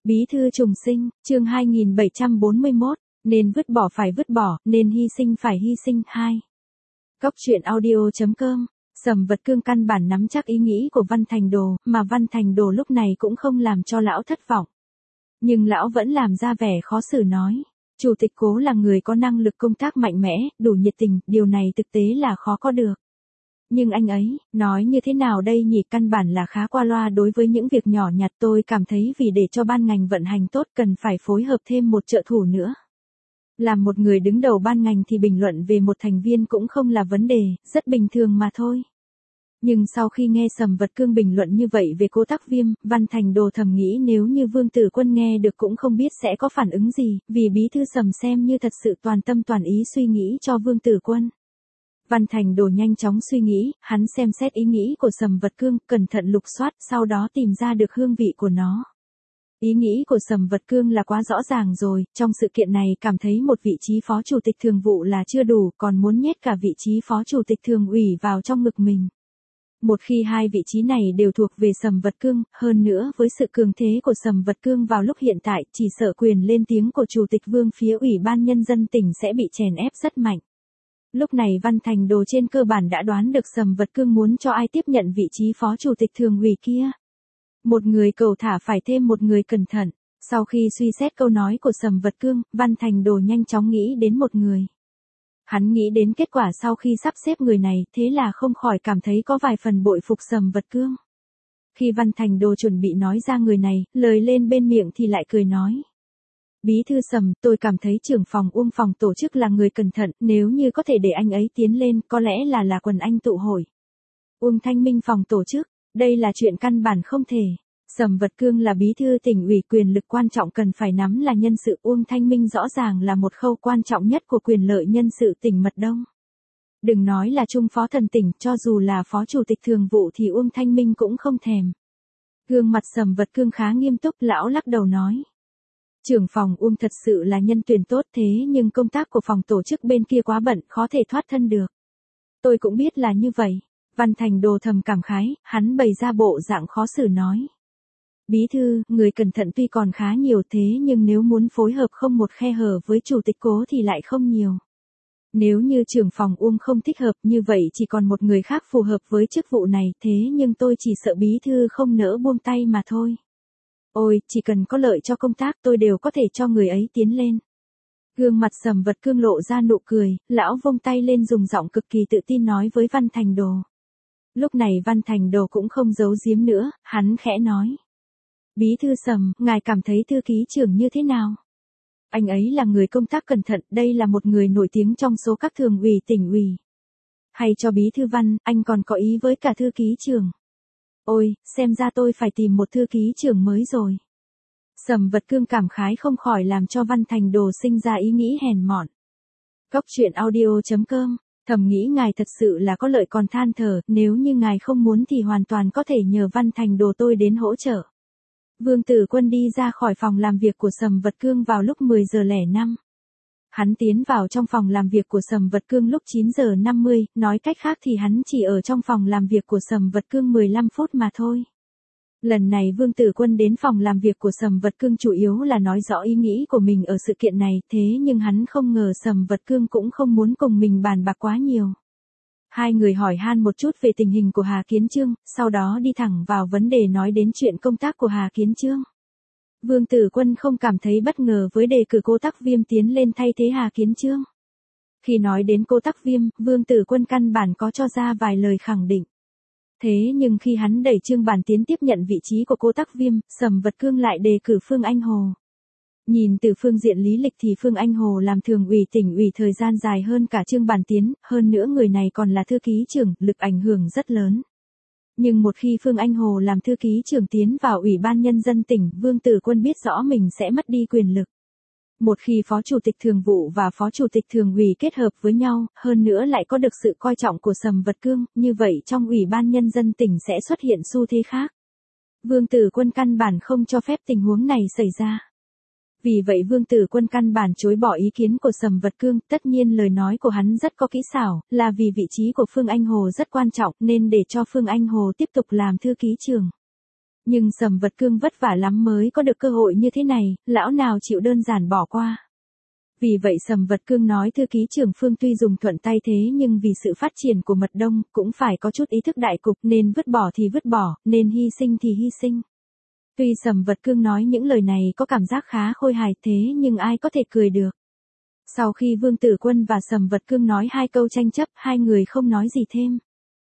Bí thư trùng sinh, chương 2741, nên vứt bỏ phải vứt bỏ, nên hy sinh phải hy sinh. 2. Cóc truyện audio.com. Sầm Vật Cương căn bản nắm chắc ý nghĩ của Văn Thành Đồ, mà Văn Thành Đồ lúc này cũng không làm cho lão thất vọng. Nhưng lão vẫn làm ra vẻ khó xử nói, Chủ tịch Cố là người có năng lực công tác mạnh mẽ, đủ nhiệt tình, điều này thực tế là khó có được. Nhưng anh ấy, nói như thế nào đây nhỉ, căn bản là khá qua loa đối với những việc nhỏ nhặt. Tôi cảm thấy vì để cho ban ngành vận hành tốt cần phải phối hợp thêm một trợ thủ nữa. Làm một người đứng đầu ban ngành thì bình luận về một thành viên cũng không là vấn đề, rất bình thường mà thôi. Nhưng sau khi nghe Sầm Vật Cương bình luận như vậy về Cố Tắc Viêm, Văn Thành Đồ thầm nghĩ nếu như Vương Tử Quân nghe được cũng không biết sẽ có phản ứng gì, vì bí thư Sầm xem như thật sự toàn tâm toàn ý suy nghĩ cho Vương Tử Quân. Văn Thành Đồ nhanh chóng suy nghĩ, hắn xem xét ý nghĩ của Sầm Vật Cương, cẩn thận lục soát, sau đó tìm ra được hương vị của nó. Ý nghĩ của Sầm Vật Cương là quá rõ ràng rồi, trong sự kiện này cảm thấy một vị trí phó chủ tịch thường vụ là chưa đủ, còn muốn nhét cả vị trí phó chủ tịch thường ủy vào trong ngực mình. Một khi hai vị trí này đều thuộc về Sầm Vật Cương, hơn nữa với sự cường thế của Sầm Vật Cương vào lúc hiện tại, chỉ sợ quyền lên tiếng của Chủ tịch Vương phía Ủy ban Nhân dân tỉnh sẽ bị chèn ép rất mạnh. Lúc này Văn Thành Đồ trên cơ bản đã đoán được Sầm Vật Cương muốn cho ai tiếp nhận vị trí phó chủ tịch thường ủy kia. Một người cầu thả phải thêm một người cẩn thận. Sau khi suy xét câu nói của Sầm Vật Cương, Văn Thành Đồ nhanh chóng nghĩ đến một người. Hắn nghĩ đến kết quả sau khi sắp xếp người này, thế là không khỏi cảm thấy có vài phần bội phục Sầm Vật Cương. Khi Văn Thành Đồ chuẩn bị nói ra người này, lời lên bên miệng thì lại cười nói. Bí thư Sầm, tôi cảm thấy trưởng phòng Uông phòng tổ chức là người cẩn thận, nếu như có thể để anh ấy tiến lên, có lẽ là quần anh tụ hội. Uông Thanh Minh phòng tổ chức, đây là chuyện căn bản không thể. Sầm Vật Cương là bí thư tỉnh ủy, quyền lực quan trọng cần phải nắm là nhân sự. Uông Thanh Minh rõ ràng là một khâu quan trọng nhất của quyền lợi nhân sự tỉnh Mật Đông. Đừng nói là trung phó thần tỉnh, cho dù là phó chủ tịch thường vụ thì Uông Thanh Minh cũng không thèm. Gương mặt Sầm Vật Cương khá nghiêm túc, lão lắc đầu nói. Trưởng phòng Uông thật sự là nhân tuyển tốt, thế nhưng công tác của phòng tổ chức bên kia quá bận, khó thể thoát thân được. Tôi cũng biết là như vậy. Văn Thành Đồ thầm cảm khái, hắn bày ra bộ dạng khó xử nói. Bí thư, người cẩn thận tuy còn khá nhiều thế nhưng nếu muốn phối hợp không một khe hở với Chủ tịch Cố thì lại không nhiều. Nếu như trưởng phòng Uông không thích hợp như vậy chỉ còn một người khác phù hợp với chức vụ này, thế nhưng tôi chỉ sợ bí thư không nỡ buông tay mà thôi. Ôi, chỉ cần có lợi cho công tác tôi đều có thể cho người ấy tiến lên. Gương mặt Sầm Vật Cương lộ ra nụ cười, lão vung tay lên dùng giọng cực kỳ tự tin nói với Văn Thành Đồ. Lúc này Văn Thành Đồ cũng không giấu giếm nữa, hắn khẽ nói. Bí thư Sầm, ngài cảm thấy thư ký trưởng như thế nào? Anh ấy là người công tác cẩn thận, đây là một người nổi tiếng trong số các thường ủy tỉnh ủy. Hay cho bí thư Văn, anh còn có ý với cả thư ký trưởng. Ôi, xem ra tôi phải tìm một thư ký trưởng mới rồi. Sầm Vật Cương cảm khái không khỏi làm cho Văn Thành Đồ sinh ra ý nghĩ hèn mọn. Cóc truyện audio.com, thầm nghĩ ngài thật sự là có lợi còn than thở, nếu như ngài không muốn thì hoàn toàn có thể nhờ Văn Thành Đồ tôi đến hỗ trợ. Vương Tử Quân đi ra khỏi phòng làm việc của Sầm Vật Cương vào lúc 10:05. Hắn tiến vào trong phòng làm việc của Sầm Vật Cương lúc 9:50, nói cách khác thì hắn chỉ ở trong phòng làm việc của Sầm Vật Cương 15 phút mà thôi. Lần này Vương Tử Quân đến phòng làm việc của Sầm Vật Cương chủ yếu là nói rõ ý nghĩ của mình ở sự kiện này, thế nhưng hắn không ngờ Sầm Vật Cương cũng không muốn cùng mình bàn bạc quá nhiều. Hai người hỏi han một chút về tình hình của Hà Kiến Chương, sau đó đi thẳng vào vấn đề nói đến chuyện công tác của Hà Kiến Chương. Vương Tử Quân không cảm thấy bất ngờ với đề cử Cố Tắc Viêm tiến lên thay thế Hà Kiến Chương. Khi nói đến Cố Tắc Viêm, Vương Tử Quân căn bản có cho ra vài lời khẳng định. Thế nhưng khi hắn đẩy Trương Bản Tiến tiếp nhận vị trí của Cố Tắc Viêm, Sầm Vật Cương lại đề cử Phương Anh Hồ. Nhìn từ phương diện lý lịch thì Phương Anh Hồ làm thường ủy tỉnh ủy thời gian dài hơn cả Trương Bản Tiến, hơn nữa người này còn là thư ký trưởng, lực ảnh hưởng rất lớn. Nhưng một khi Phương Anh Hồ làm thư ký trưởng tiến vào Ủy ban Nhân dân tỉnh, Vương Tử Quân biết rõ mình sẽ mất đi quyền lực. Một khi phó chủ tịch thường vụ và phó chủ tịch thường ủy kết hợp với nhau, hơn nữa lại có được sự coi trọng của Sầm Vật Cương, như vậy trong Ủy ban Nhân dân tỉnh sẽ xuất hiện xu thế khác. Vương Tử Quân căn bản không cho phép tình huống này xảy ra. Vì vậy Vương Tử Quân căn bản chối bỏ ý kiến của Sầm Vật Cương, tất nhiên lời nói của hắn rất có kỹ xảo, là vì vị trí của Phương Anh Hồ rất quan trọng nên để cho Phương Anh Hồ tiếp tục làm thư ký trưởng. Nhưng Sầm Vật Cương vất vả lắm mới có được cơ hội như thế này, lão nào chịu đơn giản bỏ qua. Vì vậy Sầm Vật Cương nói thư ký trưởng Phương tuy dùng thuận tay thế nhưng vì sự phát triển của mật đông cũng phải có chút ý thức đại cục, nên vứt bỏ thì vứt bỏ, nên hy sinh thì hy sinh. Tuy Sầm Vật Cương nói những lời này có cảm giác khá khôi hài thế nhưng ai có thể cười được. Sau khi Vương Tử Quân và Sầm Vật Cương nói 2 câu tranh chấp, 2 người không nói gì thêm.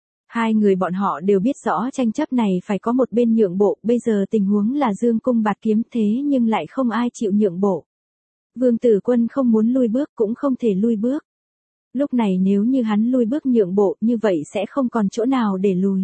2 người bọn họ đều biết rõ tranh chấp này phải có một bên nhượng bộ, bây giờ tình huống là dương cung bạt kiếm thế nhưng lại không ai chịu nhượng bộ. Vương Tử Quân không muốn lui bước cũng không thể lui bước. Lúc này nếu như hắn lui bước nhượng bộ như vậy sẽ không còn chỗ nào để lùi.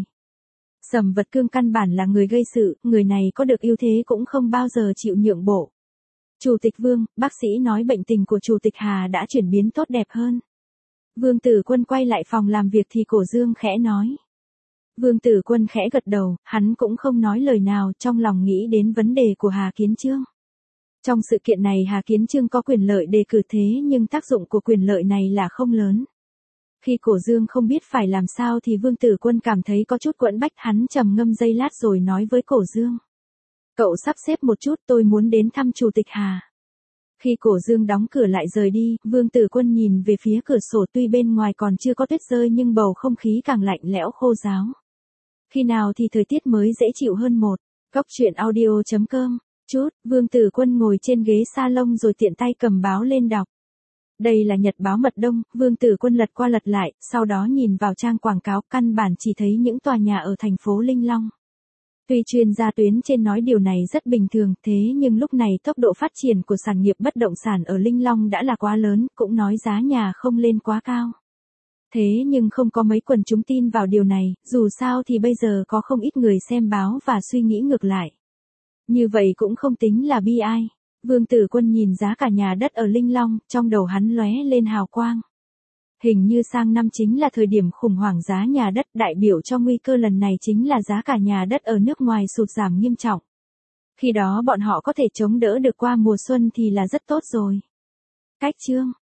Sầm Vật Cương căn bản là người gây sự, người này có được ưu thế cũng không bao giờ chịu nhượng bộ. Chủ tịch Vương, bác sĩ nói bệnh tình của Chủ tịch Hà đã chuyển biến tốt đẹp hơn. Vương Tử Quân quay lại phòng làm việc thì Cổ Dương khẽ nói. Vương Tử Quân khẽ gật đầu, hắn cũng không nói lời nào, trong lòng nghĩ đến vấn đề của Hà Kiến Chương. Trong sự kiện này Hà Kiến Chương có quyền lợi đề cử thế nhưng tác dụng của quyền lợi này là không lớn. Khi Cổ Dương không biết phải làm sao thì Vương Tử Quân cảm thấy có chút quẫn bách, hắn trầm ngâm giây lát rồi nói với Cổ Dương. Cậu sắp xếp một chút, tôi muốn đến thăm Chủ tịch Hà. Khi Cổ Dương đóng cửa lại rời đi, Vương Tử Quân nhìn về phía cửa sổ, tuy bên ngoài còn chưa có tuyết rơi nhưng bầu không khí càng lạnh lẽo khô ráo. Khi nào thì thời tiết mới dễ chịu hơn một. Cóc truyện audio.com. Chút, Vương Tử Quân ngồi trên ghế salon rồi tiện tay cầm báo lên đọc. Đây là nhật báo mật đông, Vương Tử Quân lật qua lật lại, sau đó nhìn vào trang quảng cáo, căn bản chỉ thấy những tòa nhà ở thành phố Linh Long. Tuy chuyên gia tuyến trên nói điều này rất bình thường, thế nhưng lúc này tốc độ phát triển của sản nghiệp bất động sản ở Linh Long đã là quá lớn, cũng nói giá nhà không lên quá cao. Thế nhưng không có mấy quần chúng tin vào điều này, dù sao thì bây giờ có không ít người xem báo và suy nghĩ ngược lại. Như vậy cũng không tính là bi ai. Vương Tử Quân nhìn giá cả nhà đất ở Linh Long, trong đầu hắn lóe lên hào quang. Hình như sang năm chính là thời điểm khủng hoảng giá nhà đất, đại biểu cho nguy cơ lần này chính là giá cả nhà đất ở nước ngoài sụt giảm nghiêm trọng. Khi đó bọn họ có thể chống đỡ được qua mùa xuân thì là rất tốt rồi. Cách chương